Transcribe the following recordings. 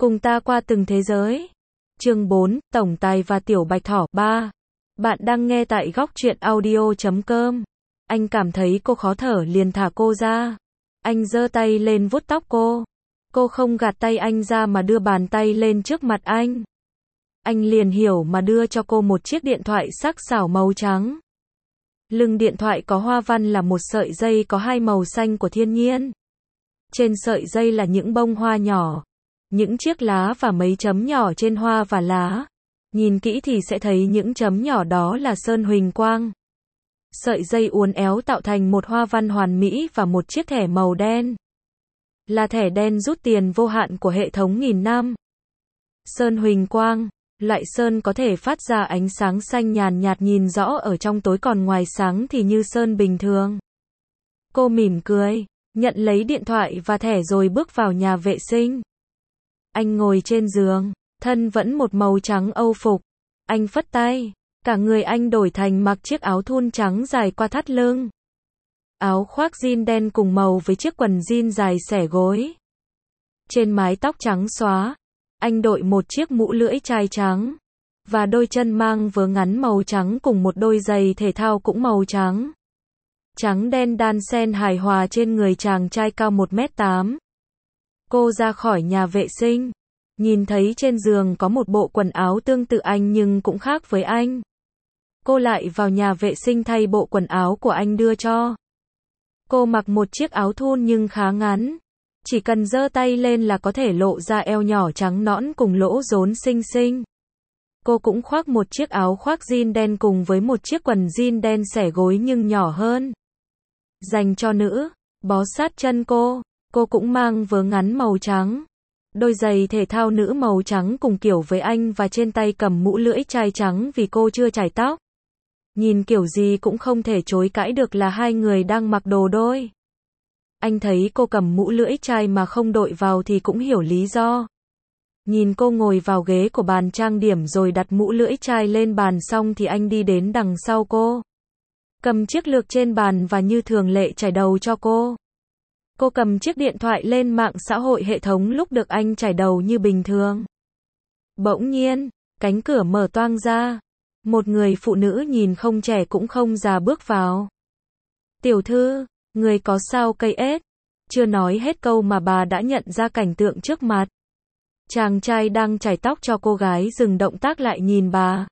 Cùng ta qua từng thế giới. Chương 4, Tổng Tài và Tiểu Bạch Thỏ 3. Bạn đang nghe tại góc truyện audio.com. Anh cảm thấy cô khó thở liền thả cô ra. Anh giơ tay lên vuốt tóc cô. Cô không gạt tay anh ra mà đưa bàn tay lên trước mặt anh. Anh liền hiểu mà đưa cho cô một chiếc điện thoại sắc sảo màu trắng. Lưng điện thoại có hoa văn là một sợi dây có hai màu xanh của thiên nhiên. Trên sợi dây là những bông hoa nhỏ, những chiếc lá và mấy chấm nhỏ trên hoa và lá. Nhìn kỹ thì sẽ thấy những chấm nhỏ đó là sơn huỳnh quang. Sợi dây uốn éo tạo thành một hoa văn hoàn mỹ và một chiếc thẻ màu đen. Là thẻ đen rút tiền vô hạn của hệ thống nghìn năm. Sơn huỳnh quang, loại sơn có thể phát ra ánh sáng xanh nhàn nhạt nhìn rõ ở trong tối còn ngoài sáng thì như sơn bình thường. Cô mỉm cười, nhận lấy điện thoại và thẻ rồi bước vào nhà vệ sinh. Anh ngồi trên giường, thân vẫn một màu trắng âu phục. Anh phất tay, cả người anh đổi thành mặc chiếc áo thun trắng dài qua thắt lưng. Áo khoác jean đen cùng màu với chiếc quần jean dài xẻ gối. Trên mái tóc trắng xóa, anh đội một chiếc mũ lưỡi chai trắng. Và đôi chân mang vớ ngắn màu trắng cùng một đôi giày thể thao cũng màu trắng. Trắng đen đan xen hài hòa trên người chàng trai cao 1m8. Cô ra khỏi nhà vệ sinh, nhìn thấy trên giường có một bộ quần áo tương tự anh nhưng cũng khác với anh. Cô lại vào nhà vệ sinh thay bộ quần áo của anh đưa cho. Cô mặc một chiếc áo thun nhưng khá ngắn. Chỉ cần giơ tay lên là có thể lộ ra eo nhỏ trắng nõn cùng lỗ rốn xinh xinh. Cô cũng khoác một chiếc áo khoác jean đen cùng với một chiếc quần jean đen xẻ gối nhưng nhỏ hơn. Dành cho nữ, bó sát chân cô cũng mang vớ ngắn màu trắng. Đôi giày thể thao nữ màu trắng cùng kiểu với anh và trên tay cầm mũ lưỡi chai trắng vì cô chưa chải tóc. Nhìn kiểu gì cũng không thể chối cãi được là hai người đang mặc đồ đôi. Anh thấy cô cầm mũ lưỡi chai mà không đội vào thì cũng hiểu lý do. Nhìn cô ngồi vào ghế của bàn trang điểm rồi đặt mũ lưỡi chai lên bàn xong thì anh đi đến đằng sau cô. Cầm chiếc lược trên bàn và như thường lệ chải đầu cho cô. Cô cầm chiếc điện thoại lên mạng xã hội hệ thống lúc được anh chải đầu như bình thường. Bỗng nhiên, cánh cửa mở toang ra. Một người phụ nữ nhìn không trẻ cũng không già bước vào. Tiểu thư, người có sao cây ếch? Chưa nói hết câu mà bà đã nhận ra cảnh tượng trước mặt. Chàng trai đang chải tóc cho cô gái dừng động tác lại nhìn bà.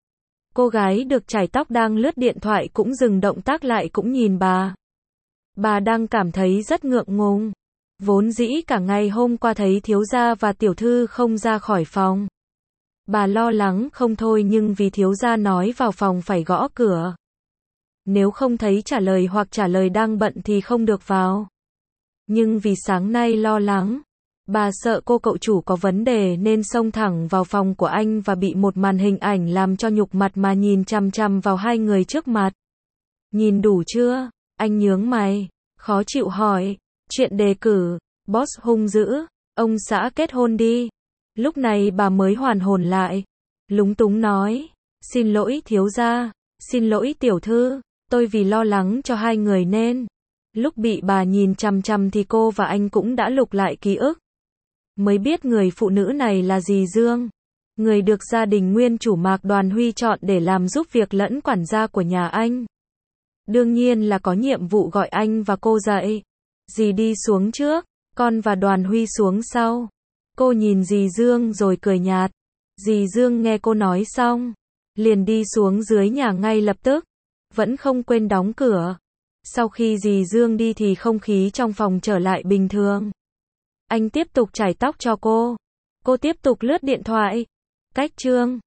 Cô gái được chải tóc đang lướt điện thoại cũng dừng động tác lại cũng nhìn bà. Bà đang cảm thấy rất ngượng ngùng. Vốn dĩ cả ngày hôm qua thấy thiếu gia và tiểu thư không ra khỏi phòng. Bà lo lắng không thôi nhưng vì thiếu gia nói vào phòng phải gõ cửa. Nếu không thấy trả lời hoặc trả lời đang bận thì không được vào. Nhưng vì sáng nay lo lắng, bà sợ cô cậu chủ có vấn đề nên xông thẳng vào phòng của anh và bị một màn hình ảnh làm cho nhục mặt mà nhìn chằm chằm vào hai người trước mặt. Nhìn đủ chưa? Anh nhướng mày, khó chịu hỏi. Chuyện đề cử, boss hung dữ, ông xã kết hôn đi. Lúc này bà mới hoàn hồn lại. Lúng túng nói, xin lỗi thiếu gia, xin lỗi tiểu thư, tôi vì lo lắng cho hai người nên. Lúc bị bà nhìn chằm chằm thì cô và anh cũng đã lục lại ký ức. Mới biết người phụ nữ này là dì Dương. Người được gia đình nguyên chủ Mạc Đoàn Huy chọn để làm giúp việc lẫn quản gia của nhà anh. Đương nhiên là có nhiệm vụ gọi anh và cô dậy. Dì đi xuống trước, con và Đoàn Huy xuống sau. Cô nhìn dì Dương rồi cười nhạt. Dì Dương nghe cô nói xong, liền đi xuống dưới nhà ngay lập tức. Vẫn không quên đóng cửa. Sau khi dì Dương đi thì không khí trong phòng trở lại bình thường. Anh tiếp tục chải tóc cho cô. Cô tiếp tục lướt điện thoại. Cách chương